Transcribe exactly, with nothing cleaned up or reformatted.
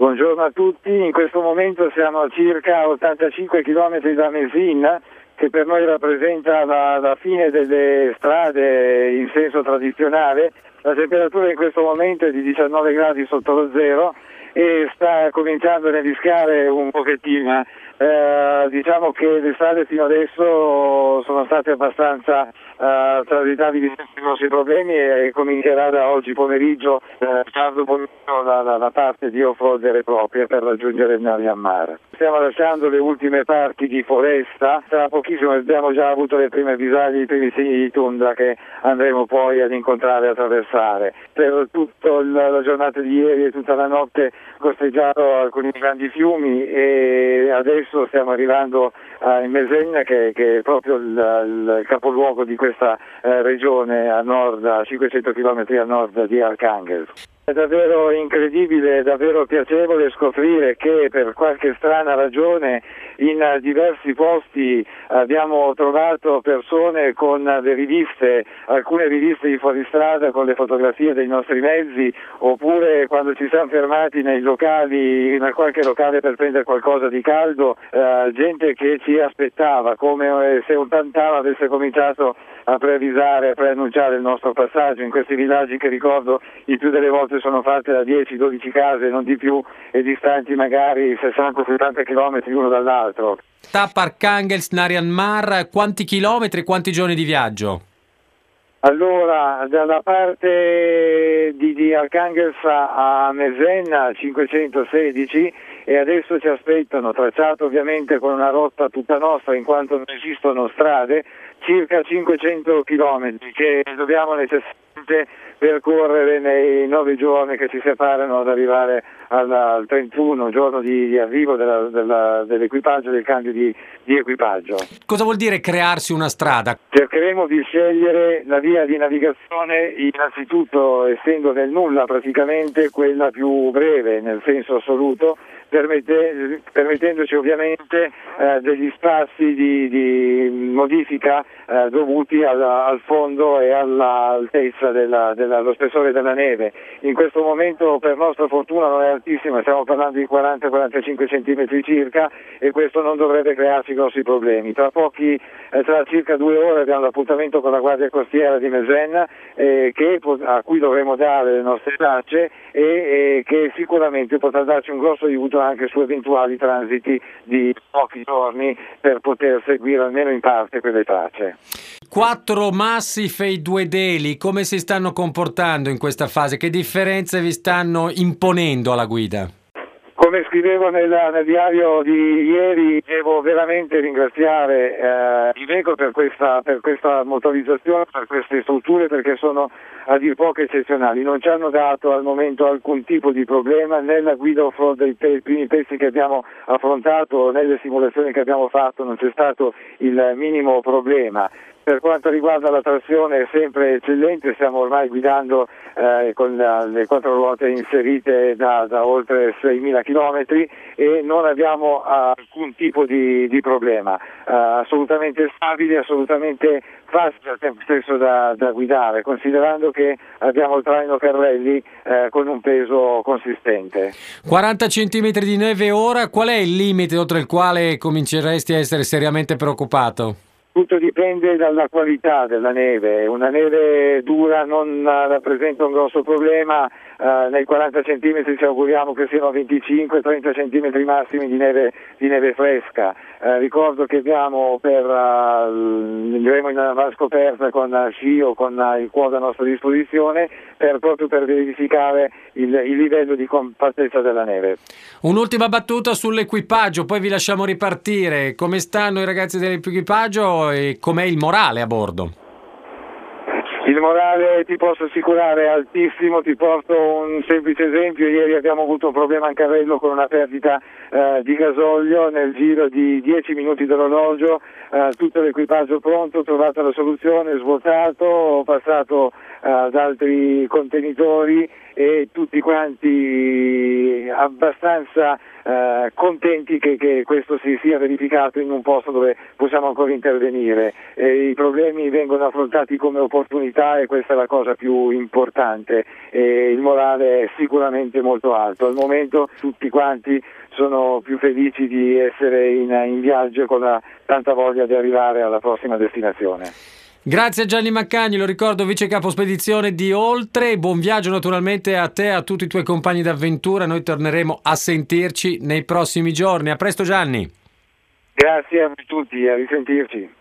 Buongiorno a tutti, in questo momento siamo a circa ottantacinque chilometri da Messina, che per noi rappresenta la, la fine delle strade in senso tradizionale. La temperatura in questo momento è di diciannove gradi sotto lo zero e sta cominciando a neviscare un pochettino. Eh, diciamo che le strade fino adesso sono state abbastanza eh, transitabili senza grossi problemi e comincerà da oggi pomeriggio, eh, tardo pomeriggio, la, la, la parte di off-road vera e propria per raggiungere il Narian Mar. Stiamo lasciando le ultime parti di foresta, tra pochissimo abbiamo già avuto le prime avvisaglie, i primi segni di tundra che andremo poi ad incontrare e attraversare. Per tutta la giornata di ieri e tutta la notte costeggiato alcuni grandi fiumi e adesso stiamo arrivando uh, in Messina che, che è proprio il, il capoluogo di questa uh, regione a nord, a cinquecento chilometri a nord di Arkhangelsk. È davvero incredibile, è davvero piacevole scoprire che per qualche strana ragione in diversi posti abbiamo trovato persone con le riviste, alcune riviste di fuoristrada con le fotografie dei nostri mezzi, oppure quando ci siamo fermati nei locali, in qualche locale per prendere qualcosa di caldo, eh, gente che ci aspettava, come se un tantalo avesse cominciato a preavvisare, a preannunciare il nostro passaggio in questi villaggi che ricordo il più delle volte sono fatte da dieci dodici case, non di più, e distanti magari sessanta settanta chilometri l'uno dall'altro. Tappa Arkhangelsk, Narian Mar, quanti chilometri, quanti giorni di viaggio? Allora, dalla parte di, di Arkhangelsk a Messina cinquecentosedici e adesso ci aspettano, tracciato ovviamente con una rotta tutta nostra in quanto non esistono strade, circa cinquecento chilometri che dobbiamo necessariamente percorrere nei nove giorni che ci separano ad arrivare al, al trentuno, giorno di, di arrivo della, della, dell'equipaggio, del cambio di, di equipaggio. Cosa vuol dire crearsi una strada? Cercheremo di scegliere la via di navigazione innanzitutto, essendo nel nulla praticamente quella più breve nel senso assoluto, permette, permettendoci ovviamente eh, degli spazi di, di modifica eh, dovuti alla, al fondo e all'altezza della, della, allo spessore della neve. In questo momento per nostra fortuna non è altissima, stiamo parlando di quaranta quarantacinque centimetri circa e questo non dovrebbe crearci grossi problemi. Tra pochi, eh, tra circa due ore abbiamo l'appuntamento con la Guardia Costiera di Messina eh, che, a cui dovremo dare le nostre tracce e, e che sicuramente potrà darci un grosso aiuto anche su eventuali transiti di pochi giorni per poter seguire almeno in parte quelle tracce. Quattro Massif e i due Deli come si stanno comportando in questa fase? Che differenze vi stanno imponendo alla guida? Come scrivevo nel, nel diario di ieri, devo veramente ringraziare eh, Iveco per questa, per questa motorizzazione, per queste strutture, perché sono a dir poco eccezionali. Non ci hanno dato al momento alcun tipo di problema nella guida off-road dei pe- primi pezzi che abbiamo affrontato, nelle simulazioni che abbiamo fatto non c'è stato il minimo problema. Per quanto riguarda la trazione è sempre eccellente, stiamo ormai guidando eh, con la, le quattro ruote inserite da, da oltre seimila chilometri e non abbiamo uh, alcun tipo di, di problema, uh, assolutamente stabile, assolutamente facile al tempo stesso da, da guidare, considerando che abbiamo il traino Carrelli eh, con un peso consistente. quaranta centimetri di neve ora, qual è il limite oltre il quale cominceresti a essere seriamente preoccupato? Tutto dipende dalla qualità della neve, una neve dura non rappresenta un grosso problema, eh, nei quaranta centimetri ci auguriamo che siano venticinque trenta centimetri massimi di neve, di neve fresca. Eh, ricordo che abbiamo per, uh, andremo in avanti scoperta con uh, sci o con uh, il quad a nostra disposizione per, proprio per verificare il, il livello di compattezza della neve. Un'ultima battuta sull'equipaggio, poi vi lasciamo ripartire. Come stanno i ragazzi dell'equipaggio e com'è il morale a bordo? Il morale ti posso assicurare è altissimo, ti porto un semplice esempio, ieri abbiamo avuto un problema in carrello con una perdita eh, di gasolio, nel giro di dieci minuti d'orologio, eh, tutto l'equipaggio pronto, trovata la soluzione, svuotato, passato eh, ad altri contenitori e tutti quanti abbastanza eh, contenti che, che questo si sia verificato in un posto dove possiamo ancora intervenire. E i problemi vengono affrontati come opportunità va, e questa è la cosa più importante, e il morale è sicuramente molto alto. Al momento tutti quanti sono più felici di essere in, in viaggio, con la tanta voglia di arrivare alla prossima destinazione. Grazie a Gianni Maccagni, lo ricordo, vice capo spedizione di Oltre. Buon viaggio naturalmente a te e a tutti i tuoi compagni d'avventura. Noi torneremo a sentirci nei prossimi giorni. A presto Gianni. Grazie a tutti, a risentirci.